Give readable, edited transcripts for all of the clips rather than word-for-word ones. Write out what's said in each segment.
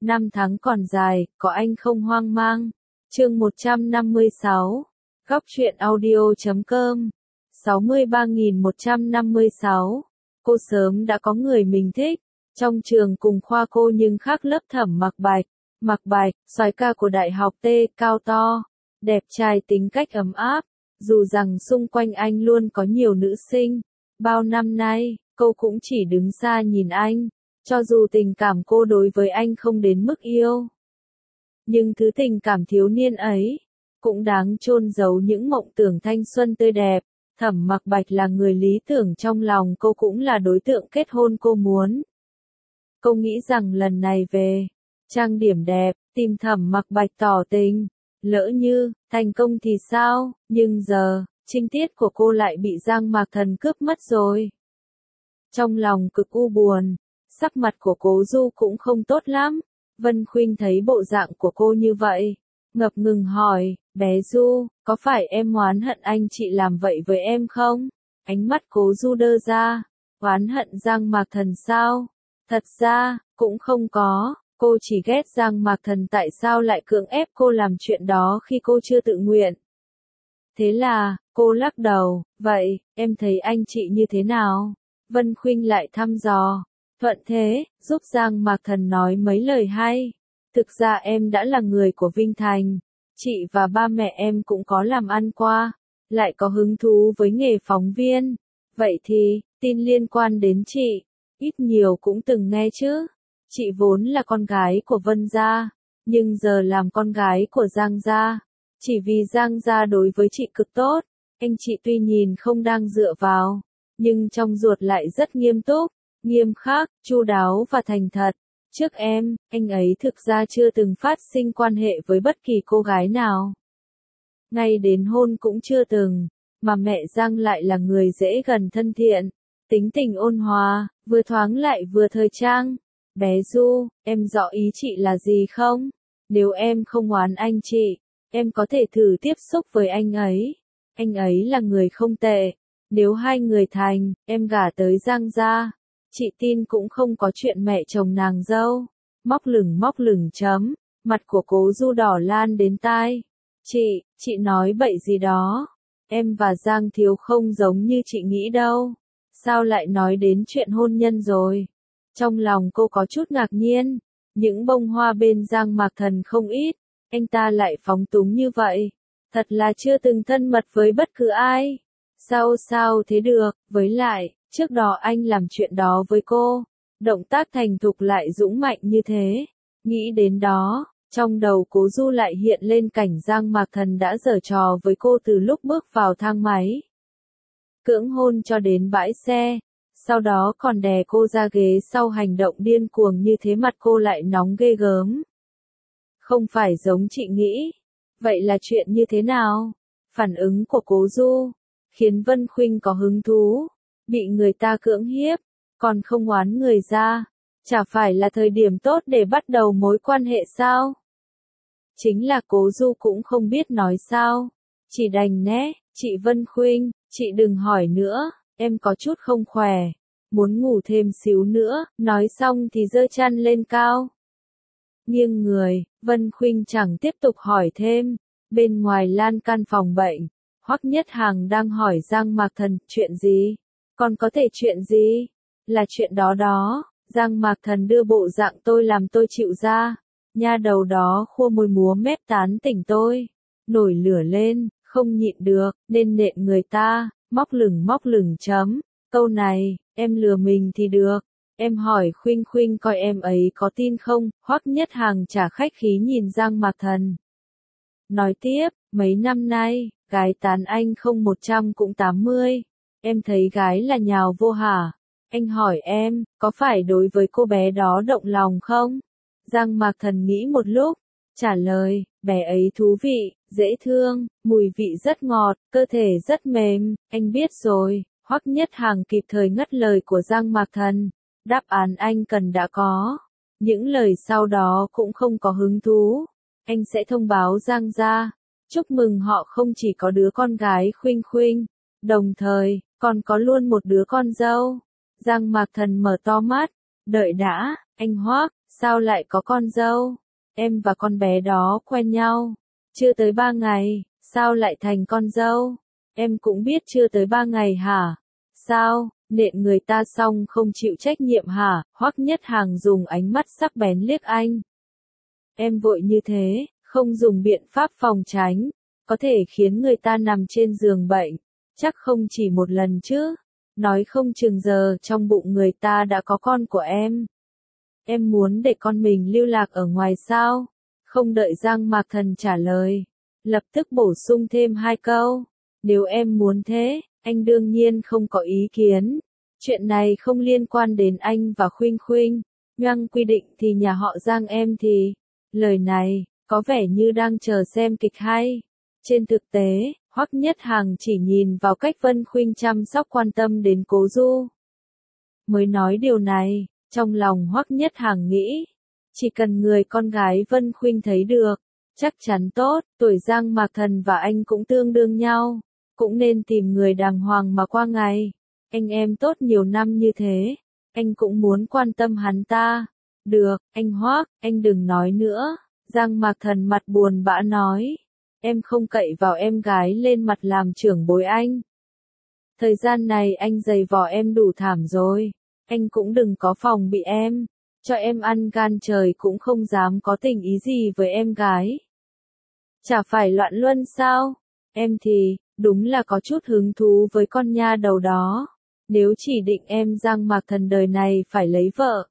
Năm tháng còn dài, có anh không hoang mang. Chương 156. Góc truyện audio.com. 63.156. Cô sớm đã có người mình thích. Trong trường cùng khoa cô nhưng khác lớp Thẩm Mặc Bạch. Mặc Bạch, soái ca của đại học T, cao to, đẹp trai, tính cách ấm áp. Dù rằng xung quanh anh luôn có nhiều nữ sinh, bao năm nay, cô cũng chỉ đứng xa nhìn anh. Cho dù tình cảm cô đối với anh không đến mức yêu, nhưng thứ tình cảm thiếu niên ấy cũng đáng chôn giấu những mộng tưởng thanh xuân tươi đẹp. Thẩm Mặc Bạch là người lý tưởng trong lòng cô, cũng là đối tượng kết hôn cô muốn. Cô nghĩ rằng lần này về, trang điểm đẹp, tìm Thẩm Mặc Bạch tỏ tình, lỡ như thành công thì sao, nhưng giờ, trinh tiết của cô lại bị Giang Mạc Thần cướp mất rồi. Trong lòng cực u buồn, sắc mặt của Cố Du cũng không tốt lắm. Vân Khuynh thấy bộ dạng của cô như vậy, ngập ngừng hỏi, bé Du, có phải em oán hận anh chị làm vậy với em không? Ánh mắt Cố Du đơ ra, oán hận Giang Mạc Thần sao? Thật ra, cũng không có, cô chỉ ghét Giang Mạc Thần tại sao lại cưỡng ép cô làm chuyện đó khi cô chưa tự nguyện. Thế là, cô lắc đầu, vậy, em thấy anh chị như thế nào? Vân Khuynh lại thăm dò. Thuận thế, giúp Giang Mạc Thần nói mấy lời hay. Thực ra em đã là người của Vinh Thành. Chị và ba mẹ em cũng có làm ăn qua, lại có hứng thú với nghề phóng viên. Vậy thì, tin liên quan đến chị, ít nhiều cũng từng nghe chứ. Chị vốn là con gái của Vân gia, nhưng giờ làm con gái của Giang gia. Chỉ vì Giang gia đối với chị cực tốt, anh chị tuy nhìn không đang dựa vào, nhưng trong ruột lại rất nghiêm túc, nghiêm khắc, chu đáo và thành thật. Trước em, anh ấy thực ra chưa từng phát sinh quan hệ với bất kỳ cô gái nào. Ngay đến hôn cũng chưa từng, mà mẹ Giang lại là người dễ gần thân thiện, tính tình ôn hòa, vừa thoáng lại vừa thời trang. Bé Du, em rõ ý chị là gì không? Nếu em không oán anh chị, em có thể thử tiếp xúc với anh ấy. Anh ấy là người không tệ. Nếu hai người thành, em gả tới Giang gia, chị tin cũng không có chuyện mẹ chồng nàng dâu. Móc lửng chấm, mặt của Cố Du đỏ lan đến tai. Chị nói bậy gì đó. Em và Giang Thiếu không giống như chị nghĩ đâu. Sao lại nói đến chuyện hôn nhân rồi? Trong lòng cô có chút ngạc nhiên. Những bông hoa bên Giang Mạc Thần không ít, anh ta lại phóng túng như vậy. Thật là chưa từng thân mật với bất cứ ai. Sao thế được, với lại, trước đó anh làm chuyện đó với cô, động tác thành thục lại dũng mạnh như thế. Nghĩ đến đó, trong đầu Cố Du lại hiện lên cảnh Giang Mạc Thần đã giở trò với cô từ lúc bước vào thang máy, cưỡng hôn cho đến bãi xe, sau đó còn đè cô ra ghế sau, hành động điên cuồng như thế, mặt cô lại nóng ghê gớm. Không phải giống chị nghĩ. Vậy là chuyện như thế nào? Phản ứng của Cố Du khiến Vân Khuynh có hứng thú. Bị người ta cưỡng hiếp, còn không oán người ra, chả phải là thời điểm tốt để bắt đầu mối quan hệ sao? Chính là Cố Du cũng không biết nói sao, chỉ đành né, chị Vân Khuynh, chị đừng hỏi nữa, em có chút không khỏe, muốn ngủ thêm xíu nữa. Nói xong thì giơ chăn lên cao. Nghiêng người, Vân Khuynh chẳng tiếp tục hỏi thêm. Bên ngoài lan can phòng bệnh, Hoắc Nhất Hằng đang hỏi Giang Mạc Thần, chuyện gì? Còn có thể chuyện gì? Là chuyện đó. Giang Mạc Thần đưa bộ dạng tôi làm tôi chịu ra. Nha đầu đó khua môi múa mép tán tỉnh tôi. Nổi lửa lên, không nhịn được, nên nện người ta, móc lửng chấm. Câu này, em lừa mình thì được. Em hỏi Khuynh coi em ấy có tin không? Hoắc Nhất Hằng chả khách khí nhìn Giang Mạc Thần. Nói tiếp, mấy năm nay, gái tán anh không 100 cũng 80. Em thấy gái là nhào vô hả? Anh hỏi em, có phải đối với cô bé đó động lòng không? Giang Mạc Thần nghĩ một lúc, trả lời, bé ấy thú vị, dễ thương, mùi vị rất ngọt, cơ thể rất mềm, anh biết rồi. Hoắc Nhất Hằng kịp thời ngắt lời của Giang Mạc Thần. Đáp án anh cần đã có. Những lời sau đó cũng không có hứng thú. Anh sẽ thông báo Giang gia, chúc mừng họ không chỉ có đứa con gái Khuynh, đồng thời, còn có luôn một đứa con dâu. Giang Mạc Thần mở to mắt, đợi đã, anh Hoắc, Sao lại có con dâu? Em và con bé đó quen nhau. Chưa tới 3 ngày, sao lại thành con dâu? Em cũng biết chưa tới 3 ngày hả? Sao, nện người ta xong không chịu trách nhiệm hả? Hoắc Nhất Hàng dùng ánh mắt sắc bén liếc anh. Em vội như thế, không dùng biện pháp phòng tránh, có thể khiến người ta nằm trên giường bệnh, chắc không chỉ một lần chứ. Nói không chừng giờ trong bụng người ta đã có con của em. Em muốn để con mình lưu lạc ở ngoài sao? Không đợi Giang Mạc Thần trả lời, lập tức bổ sung thêm 2 câu. Nếu em muốn thế, anh đương nhiên không có ý kiến. Chuyện này không liên quan đến anh và Khuynh Khuynh. Nhoang quy định thì nhà họ Giang em thì. Lời này, có vẻ như đang chờ xem kịch hay. Trên thực tế, Hoắc Nhất Hàng chỉ nhìn vào cách Vân Khuynh chăm sóc quan tâm đến Cố Du. Mới nói điều này, trong lòng Hoắc Nhất Hàng nghĩ, chỉ cần người con gái Vân Khuynh thấy được, chắc chắn tốt, tuổi Giang Mạc Thần và anh cũng tương đương nhau, cũng nên tìm người đàng hoàng mà qua ngày. Anh em tốt nhiều năm như thế, anh cũng muốn quan tâm hắn ta. Được, anh Hoắc, anh đừng nói nữa. Giang Mạc Thần mặt buồn bã nói, em không cậy vào em gái lên mặt làm trưởng bối anh. Thời gian này anh giày vò em đủ thảm rồi, anh cũng đừng có phòng bị em, cho em ăn gan trời cũng không dám có tình ý gì với em gái. Chả phải loạn luân sao? Em thì, đúng là có chút hứng thú với con nha đầu đó. Nếu chỉ định em Giang Mạc Thần đời này phải lấy vợ.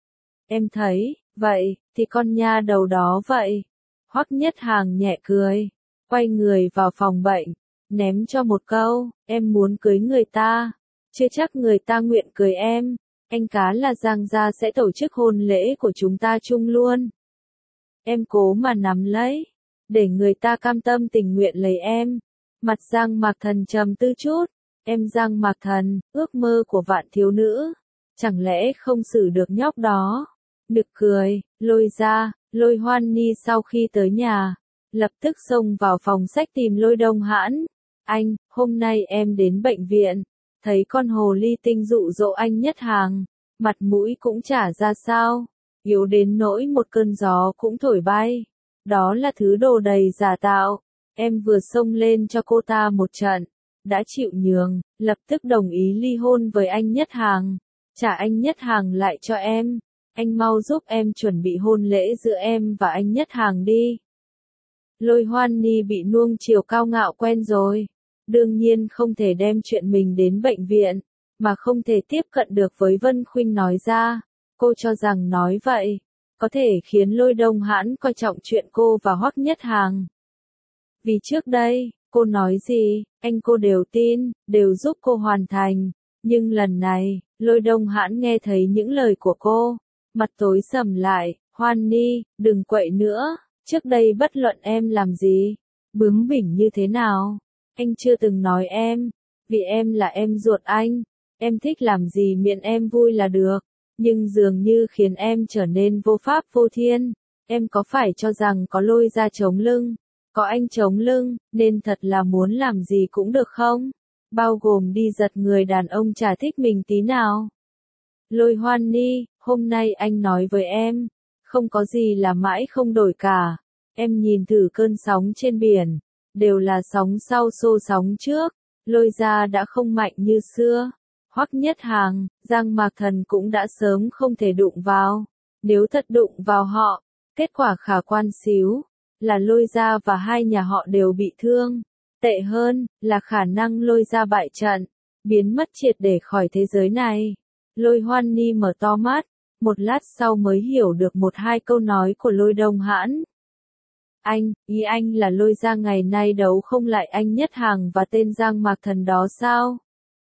Em thấy, vậy, thì con nha đầu đó vậy. Hoắc Nhất Hàng nhẹ cười, quay người vào phòng bệnh, ném cho một câu, em muốn cưới người ta, chưa chắc người ta nguyện cưới em. Anh cá là Giang gia sẽ tổ chức hôn lễ của chúng ta chung luôn. Em cố mà nắm lấy, để người ta cam tâm tình nguyện lấy em. Mặt Giang Mạc Thần trầm tư chút, em Giang Mạc Thần, ước mơ của vạn thiếu nữ, chẳng lẽ không xử được nhóc đó. Nực cười, Lôi Hoan Ni sau khi tới nhà, lập tức xông vào phòng sách tìm Lôi Đông Hãn. Anh, hôm nay em đến bệnh viện, thấy con hồ ly tinh dụ dỗ anh Nhất Hàng, mặt mũi cũng chả ra sao, yếu đến nỗi một cơn gió cũng thổi bay. Đó là thứ đồ đầy giả tạo, em vừa xông lên cho cô ta một trận, đã chịu nhường, lập tức đồng ý ly hôn với anh Nhất Hàng, trả anh Nhất Hàng lại cho em. Anh mau giúp em chuẩn bị hôn lễ giữa em và anh Nhất Hàng đi. Lôi Hoan Ni bị nuông chiều cao ngạo quen rồi, đương nhiên không thể đem chuyện mình đến bệnh viện, mà không thể tiếp cận được với Vân Khuynh nói ra. Cô cho rằng nói vậy, có thể khiến Lôi Đông Hãn coi trọng chuyện cô và Hoắc Nhất Hàng. Vì trước đây, cô nói gì, anh cô đều tin, đều giúp cô hoàn thành. Nhưng lần này, Lôi Đông Hãn nghe thấy những lời của cô, mặt tối sầm lại. Hoan Ni, đừng quậy nữa, trước đây bất luận em làm gì, bướng bỉnh như thế nào, anh chưa từng nói em, vì em là em ruột anh, em thích làm gì miễn em vui là được, nhưng dường như khiến em trở nên vô pháp vô thiên. Em có phải cho rằng có Lôi ra chống lưng, có anh chống lưng, nên thật là muốn làm gì cũng được không? Bao gồm đi giật người đàn ông chả thích mình tí nào. Lôi Hoan Ni, hôm nay anh nói với em, không có gì là mãi không đổi cả. Em nhìn thử cơn sóng trên biển, đều là sóng sau xô sóng trước. Lôi ra đã không mạnh như xưa. Hoắc Nhất Hàng, Giang Mạc Thần cũng đã sớm không thể đụng vào. Nếu thật đụng vào họ, kết quả khả quan xíu, là Lôi ra và hai nhà họ đều bị thương. Tệ hơn, là khả năng Lôi ra bại trận, biến mất triệt để khỏi thế giới này. Lôi Hoan Ni mở to mắt, một lát sau mới hiểu được một hai câu nói của Lôi Đông Hãn. Ý anh là Lôi ra ngày nay đấu không lại anh Nhất Hàng và tên Giang Mạc Thần đó sao?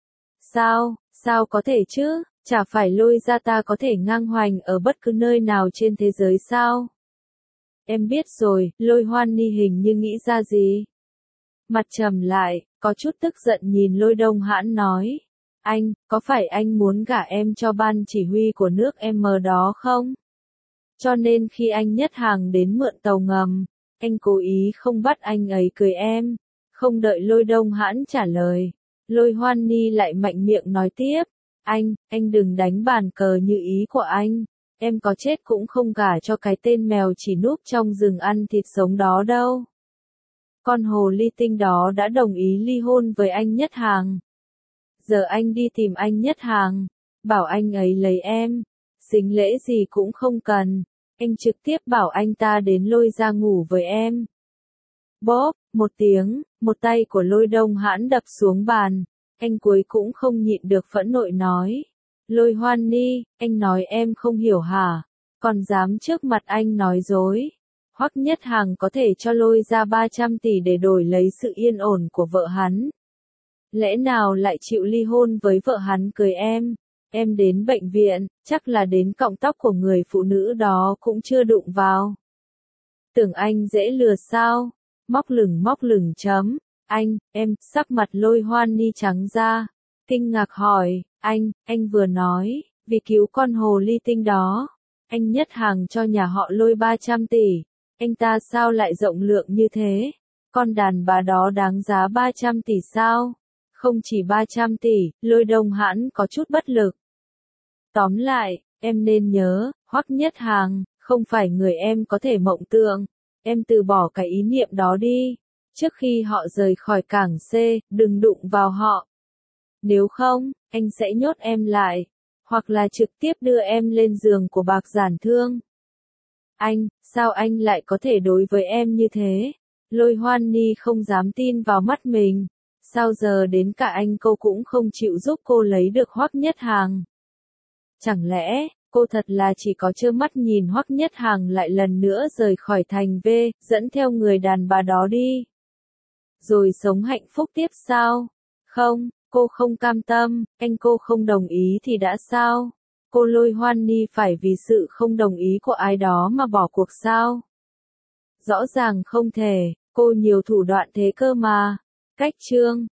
Sao có thể chứ, chả phải Lôi ra ta có thể ngang hoành ở bất cứ nơi nào trên thế giới sao? Em biết rồi, Lôi Hoan Ni hình như nghĩ ra gì. Mặt trầm lại, có chút tức giận nhìn Lôi Đông Hãn nói. Anh, có phải anh muốn gả em cho ban chỉ huy của nước M đó không? Cho nên khi anh Nhất Hàng đến mượn tàu ngầm, anh cố ý không bắt anh ấy cưới em. Không đợi Lôi Đông Hãn trả lời, Lôi Hoan Ni lại mạnh miệng nói tiếp. Anh đừng đánh bàn cờ như ý của anh. em có chết cũng không gả cho cái tên mèo chỉ núp trong rừng ăn thịt sống đó đâu. Con hồ ly tinh đó đã đồng ý ly hôn với anh Nhất Hàng. Giờ anh đi tìm anh Nhất Hàng, bảo anh ấy lấy em, sính lễ gì cũng không cần, anh trực tiếp bảo anh ta đến lôi ra ngủ với em. Bóp, một tiếng, một tay của Lôi Đông Hãn đập xuống bàn, anh cuối cũng không nhịn được phẫn nộ nói. Lôi Hoan Ni, anh nói em không hiểu hả, còn dám trước mặt anh nói dối. Hoắc Nhất Hàng có thể cho Lôi ra 300 tỷ để đổi lấy sự yên ổn của vợ hắn. Lẽ nào lại chịu ly hôn với vợ hắn cưới em? Em đến bệnh viện, chắc là đến cọng tóc của người phụ nữ đó cũng chưa đụng vào. Tưởng anh dễ lừa sao? Móc lửng chấm. Anh, em, sắc mặt Lôi Hoan Ni trắng ra. Kinh ngạc hỏi, anh vừa nói, vì cứu con hồ ly tinh đó. Anh Nhất Hàng cho nhà họ Lôi 300 tỷ. Anh ta sao lại rộng lượng như thế? Con đàn bà đó đáng giá 300 tỷ sao? Không chỉ 300 tỷ, Lôi Đông Hãn có chút bất lực. Tóm lại, em nên nhớ, Hoắc Nhất Hàng, không phải người em có thể mộng tưởng. Em từ bỏ cái ý niệm đó đi. Trước khi họ rời khỏi cảng C, đừng đụng vào họ. Nếu không, anh sẽ nhốt em lại. Hoặc là trực tiếp đưa em lên giường của Bạc Giản Thương. Anh, sao anh lại có thể đối với em như thế? Lôi Hoan Ni không dám tin vào mắt mình. Sao giờ đến cả anh cô cũng không chịu giúp cô lấy được Hoắc Nhất Hàng? Chẳng lẽ, cô thật là chỉ có trơ mắt nhìn Hoắc Nhất Hàng lại lần nữa rời khỏi thành V, dẫn theo người đàn bà đó đi? Rồi sống hạnh phúc tiếp sao? Không, cô không cam tâm, anh cô không đồng ý thì đã sao? Cô Lôi Hoan Ni phải vì sự không đồng ý của ai đó mà bỏ cuộc sao? Rõ ràng không thể, cô nhiều thủ đoạn thế cơ mà. Cách chương